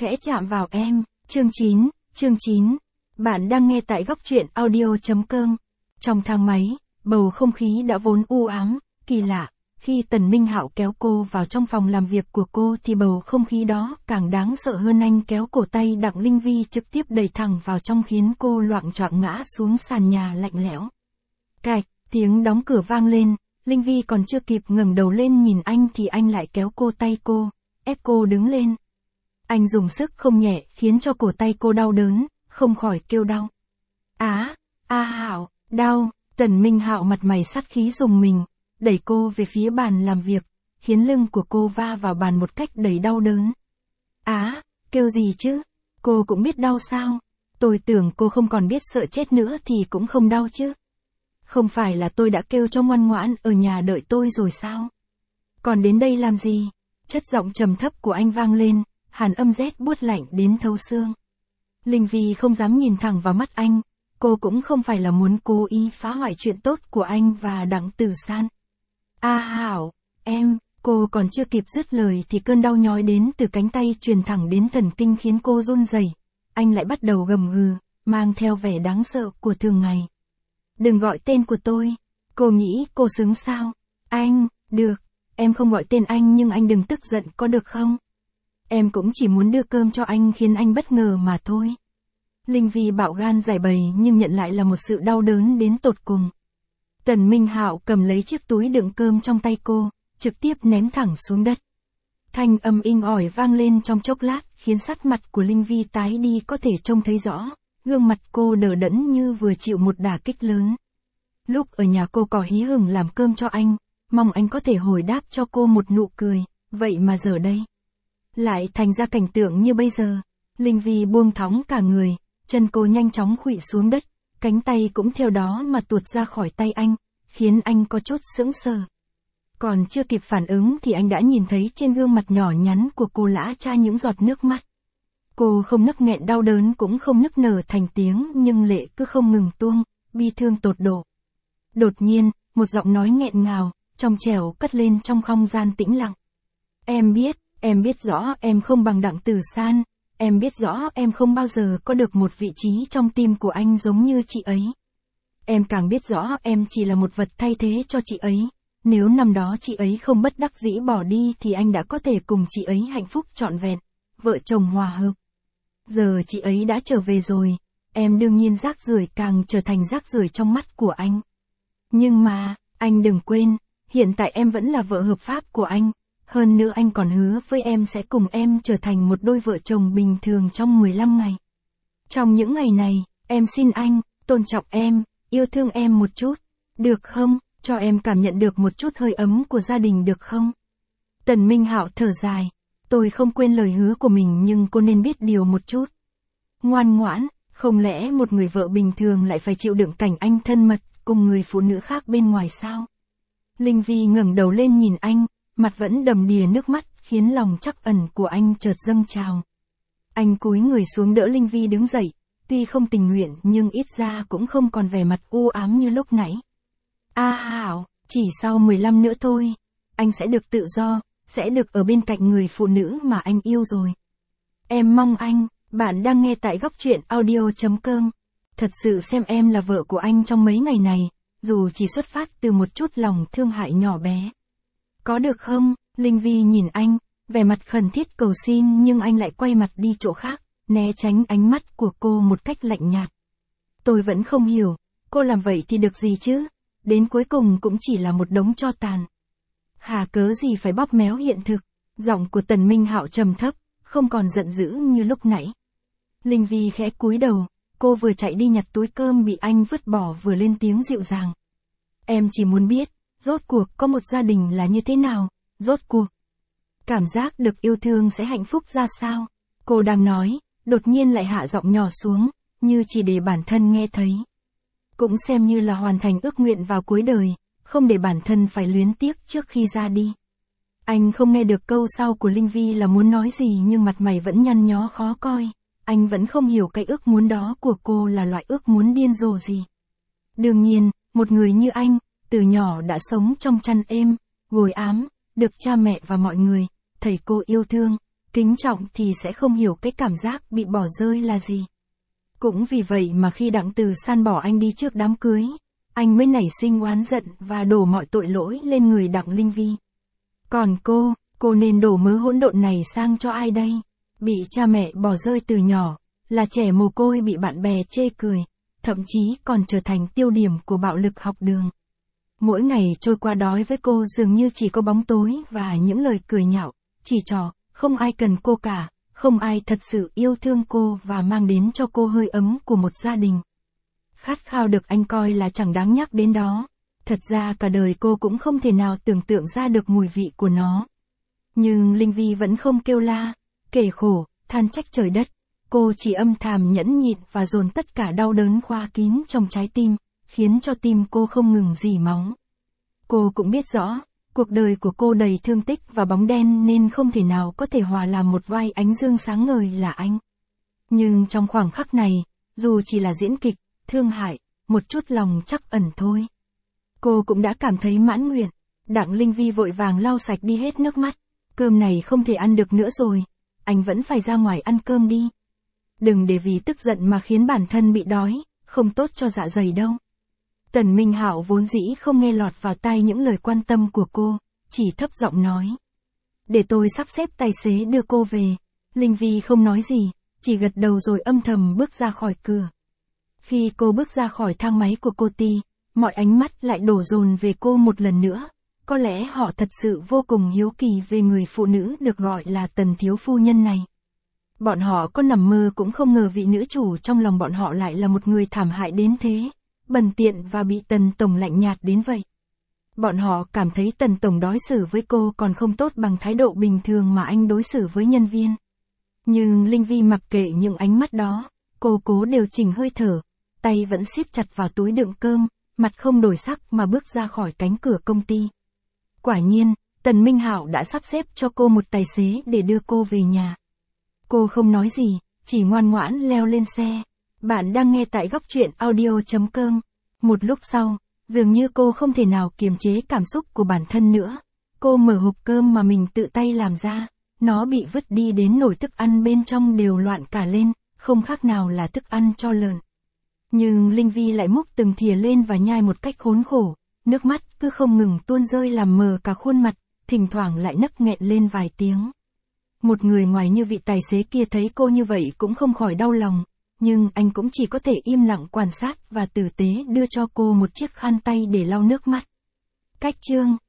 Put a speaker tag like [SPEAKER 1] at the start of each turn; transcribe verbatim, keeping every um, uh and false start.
[SPEAKER 1] khẽ chạm vào em. Chương chín, chương chín. Bạn đang nghe tại góc truyện audio.com. Trong thang máy, bầu không khí đã vốn u ám, kỳ lạ. Khi Tần Minh Hạo kéo cô vào trong phòng làm việc của cô thì bầu không khí đó càng đáng sợ hơn. Anh kéo cổ tay Đặng Linh Vi trực tiếp đẩy thẳng vào trong khiến cô loạng choạng ngã xuống sàn nhà lạnh lẽo. Cạch, tiếng đóng cửa vang lên, Linh Vi còn chưa kịp ngẩng đầu lên nhìn anh thì anh lại kéo cô tay cô, ép cô đứng lên. Anh dùng sức không nhẹ khiến cho cổ tay cô đau đớn, không khỏi kêu đau. Á, a Hạo, đau. Tần Minh Hạo mặt mày sát khí dùng mình, đẩy cô về phía bàn làm việc, khiến lưng của cô va vào bàn một cách đầy đau đớn. Á, kêu gì chứ? Cô cũng biết đau sao? Tôi tưởng cô không còn biết sợ chết nữa thì cũng không đau chứ. Không phải là tôi đã kêu cho ngoan ngoãn ở nhà đợi tôi rồi sao? Còn đến đây làm gì? Chất giọng trầm thấp của anh vang lên, hàn âm rét buốt lạnh đến thấu xương. Linh Vi không dám nhìn thẳng vào mắt anh, cô cũng không phải là muốn cố ý phá hoại chuyện tốt của anh và Đặng Tử San. A Hảo, em, cô còn chưa kịp dứt lời thì cơn đau nhói đến từ cánh tay truyền thẳng đến thần kinh khiến cô run rẩy. Anh lại bắt đầu gầm gừ, mang theo vẻ đáng sợ của thường ngày. Đừng gọi tên của tôi. Cô nghĩ cô xứng sao? Anh, được, em không gọi tên anh nhưng anh đừng tức giận có được không? Em cũng chỉ muốn đưa cơm cho anh khiến anh bất ngờ mà thôi. Linh Vi bạo gan giải bày nhưng nhận lại là một sự đau đớn đến tột cùng. Tần Minh Hạo cầm lấy chiếc túi đựng cơm trong tay cô, trực tiếp ném thẳng xuống đất. Thanh âm inh ỏi vang lên trong chốc lát khiến sắc mặt của Linh Vi tái đi có thể trông thấy rõ, gương mặt cô đờ đẫn như vừa chịu một đả kích lớn. Lúc ở nhà cô có hí hửng làm cơm cho anh, mong anh có thể hồi đáp cho cô một nụ cười, vậy mà giờ đây lại thành ra cảnh tượng như bây giờ. Linh Vi buông thõng cả người, chân cô nhanh chóng khuỵu xuống đất, cánh tay cũng theo đó mà tuột ra khỏi tay anh, khiến anh có chút sững sờ. Còn chưa kịp phản ứng thì anh đã nhìn thấy trên gương mặt nhỏ nhắn của cô lã chã những giọt nước mắt. Cô không nấc nghẹn đau đớn cũng không nức nở thành tiếng nhưng lệ cứ không ngừng tuông, bi thương tột độ. Đột nhiên, một giọng nói nghẹn ngào, trong trẻo cất lên trong không gian tĩnh lặng. Em biết, em biết rõ em không bằng Đặng Tử San, em biết rõ em không bao giờ có được một vị trí trong tim của anh giống như chị ấy. Em càng biết rõ em chỉ là một vật thay thế cho chị ấy, nếu năm đó chị ấy không bất đắc dĩ bỏ đi thì anh đã có thể cùng chị ấy hạnh phúc trọn vẹn, vợ chồng hòa hợp. Giờ chị ấy đã trở về rồi, em đương nhiên rác rưởi càng trở thành rác rưởi trong mắt của anh. Nhưng mà, anh đừng quên, hiện tại em vẫn là vợ hợp pháp của anh, hơn nữa anh còn hứa với em sẽ cùng em trở thành một đôi vợ chồng bình thường trong mười lăm ngày. Trong những ngày này, em xin anh, tôn trọng em, yêu thương em một chút, được không? Cho em cảm nhận được một chút hơi ấm của gia đình được không? Tần Minh Hạo thở dài, tôi không quên lời hứa của mình nhưng cô nên biết điều một chút. Ngoan ngoãn, không lẽ một người vợ bình thường lại phải chịu đựng cảnh anh thân mật cùng người phụ nữ khác bên ngoài sao? Linh Vi ngẩng đầu lên nhìn anh, mặt vẫn đầm đìa nước mắt khiến lòng trắc ẩn của anh chợt dâng trào. Anh cúi người xuống đỡ Linh Vi đứng dậy, tuy không tình nguyện nhưng ít ra cũng không còn vẻ mặt u ám như lúc nãy. A Hảo, chỉ sau mười lăm nữa thôi, anh sẽ được tự do, sẽ được ở bên cạnh người phụ nữ mà anh yêu rồi. Em mong anh, bạn đang nghe tại góc truyện audio.com. Thật sự xem em là vợ của anh trong mấy ngày này, dù chỉ xuất phát từ một chút lòng thương hại nhỏ bé. Có được không? Linh Vi nhìn anh, vẻ mặt khẩn thiết cầu xin nhưng anh lại quay mặt đi chỗ khác, né tránh ánh mắt của cô một cách lạnh nhạt. Tôi vẫn không hiểu, cô làm vậy thì được gì chứ? Đến cuối cùng cũng chỉ là một đống tro tàn. Hà cớ gì phải bóp méo hiện thực? Giọng của Tần Minh Hạo trầm thấp, không còn giận dữ như lúc nãy. Linh Vi khẽ cúi đầu, cô vừa chạy đi nhặt túi cơm bị anh vứt bỏ vừa lên tiếng dịu dàng. Em chỉ muốn biết, rốt cuộc có một gia đình là như thế nào, rốt cuộc. Cảm giác được yêu thương sẽ hạnh phúc ra sao? Cô đang nói, đột nhiên lại hạ giọng nhỏ xuống, như chỉ để bản thân nghe thấy. Cũng xem như là hoàn thành ước nguyện vào cuối đời, không để bản thân phải luyến tiếc trước khi ra đi. Anh không nghe được câu sau của Linh Vi là muốn nói gì nhưng mặt mày vẫn nhăn nhó khó coi. Anh vẫn không hiểu cái ước muốn đó của cô là loại ước muốn điên rồ gì. Đương nhiên, một người như anh, từ nhỏ đã sống trong chăn êm, gối ám, được cha mẹ và mọi người, thầy cô yêu thương, kính trọng thì sẽ không hiểu cái cảm giác bị bỏ rơi là gì. Cũng vì vậy mà khi Đặng Từ San bỏ anh đi trước đám cưới, anh mới nảy sinh oán giận và đổ mọi tội lỗi lên người Đặng Linh Vi. Còn cô, cô nên đổ mớ hỗn độn này sang cho ai đây? Bị cha mẹ bỏ rơi từ nhỏ, là trẻ mồ côi bị bạn bè chê cười, thậm chí còn trở thành tiêu điểm của bạo lực học đường. Mỗi ngày trôi qua đói với cô dường như chỉ có bóng tối và những lời cười nhạo, chỉ trò, không ai cần cô cả, không ai thật sự yêu thương cô và mang đến cho cô hơi ấm của một gia đình. Khát khao được anh coi là chẳng đáng nhắc đến đó. Thật ra cả đời cô cũng không thể nào tưởng tượng ra được mùi vị của nó. Nhưng Linh Vi vẫn không kêu la, kể khổ, than trách trời đất. Cô chỉ âm thầm nhẫn nhịn và dồn tất cả đau đớn khoa kín trong trái tim, khiến cho tim cô không ngừng rỉ máu. Cô cũng biết rõ, cuộc đời của cô đầy thương tích và bóng đen nên không thể nào có thể hòa làm một vai ánh dương sáng ngời là anh. Nhưng trong khoảng khắc này, dù chỉ là diễn kịch, thương hại, một chút lòng trắc ẩn thôi, cô cũng đã cảm thấy mãn nguyện. Đặng Linh Vi vội vàng lau sạch đi hết nước mắt. Cơm này không thể ăn được nữa rồi, anh vẫn phải ra ngoài ăn cơm đi. Đừng để vì tức giận mà khiến bản thân bị đói, không tốt cho dạ dày đâu. Tần Minh Hạo vốn dĩ không nghe lọt vào tai những lời quan tâm của cô, chỉ thấp giọng nói. Để tôi sắp xếp tài xế đưa cô về. Linh Vi không nói gì, chỉ gật đầu rồi âm thầm bước ra khỏi cửa. Khi cô bước ra khỏi thang máy của cô Ti, mọi ánh mắt lại đổ dồn về cô một lần nữa. Có lẽ họ thật sự vô cùng hiếu kỳ về người phụ nữ được gọi là Tần thiếu phu nhân này. Bọn họ có nằm mơ cũng không ngờ vị nữ chủ trong lòng bọn họ lại là một người thảm hại đến thế, bần tiện và bị Tần tổng lạnh nhạt đến vậy. Bọn họ cảm thấy Tần tổng đối xử với cô còn không tốt bằng thái độ bình thường mà anh đối xử với nhân viên. Nhưng Linh Vi mặc kệ những ánh mắt đó, cô cố điều chỉnh hơi thở, tay vẫn siết chặt vào túi đựng cơm, mặt không đổi sắc mà bước ra khỏi cánh cửa công ty. Quả nhiên, Tần Minh Hạo đã sắp xếp cho cô một tài xế để đưa cô về nhà. Cô không nói gì, chỉ ngoan ngoãn leo lên xe. Bạn đang nghe tại góc truyện audio chấm com. Một lúc sau, dường như cô không thể nào kiềm chế cảm xúc của bản thân nữa. Cô mở hộp cơm mà mình tự tay làm ra. Nó bị vứt đi đến nồi thức ăn bên trong đều loạn cả lên, không khác nào là thức ăn cho lợn. Nhưng Linh Vi lại múc từng thìa lên và nhai một cách khốn khổ. Nước mắt cứ không ngừng tuôn rơi làm mờ cả khuôn mặt, thỉnh thoảng lại nấc nghẹn lên vài tiếng. Một người ngoài như vị tài xế kia thấy cô như vậy cũng không khỏi đau lòng, nhưng anh cũng chỉ có thể im lặng quan sát và tử tế đưa cho cô một chiếc khăn tay để lau nước mắt. Cách chương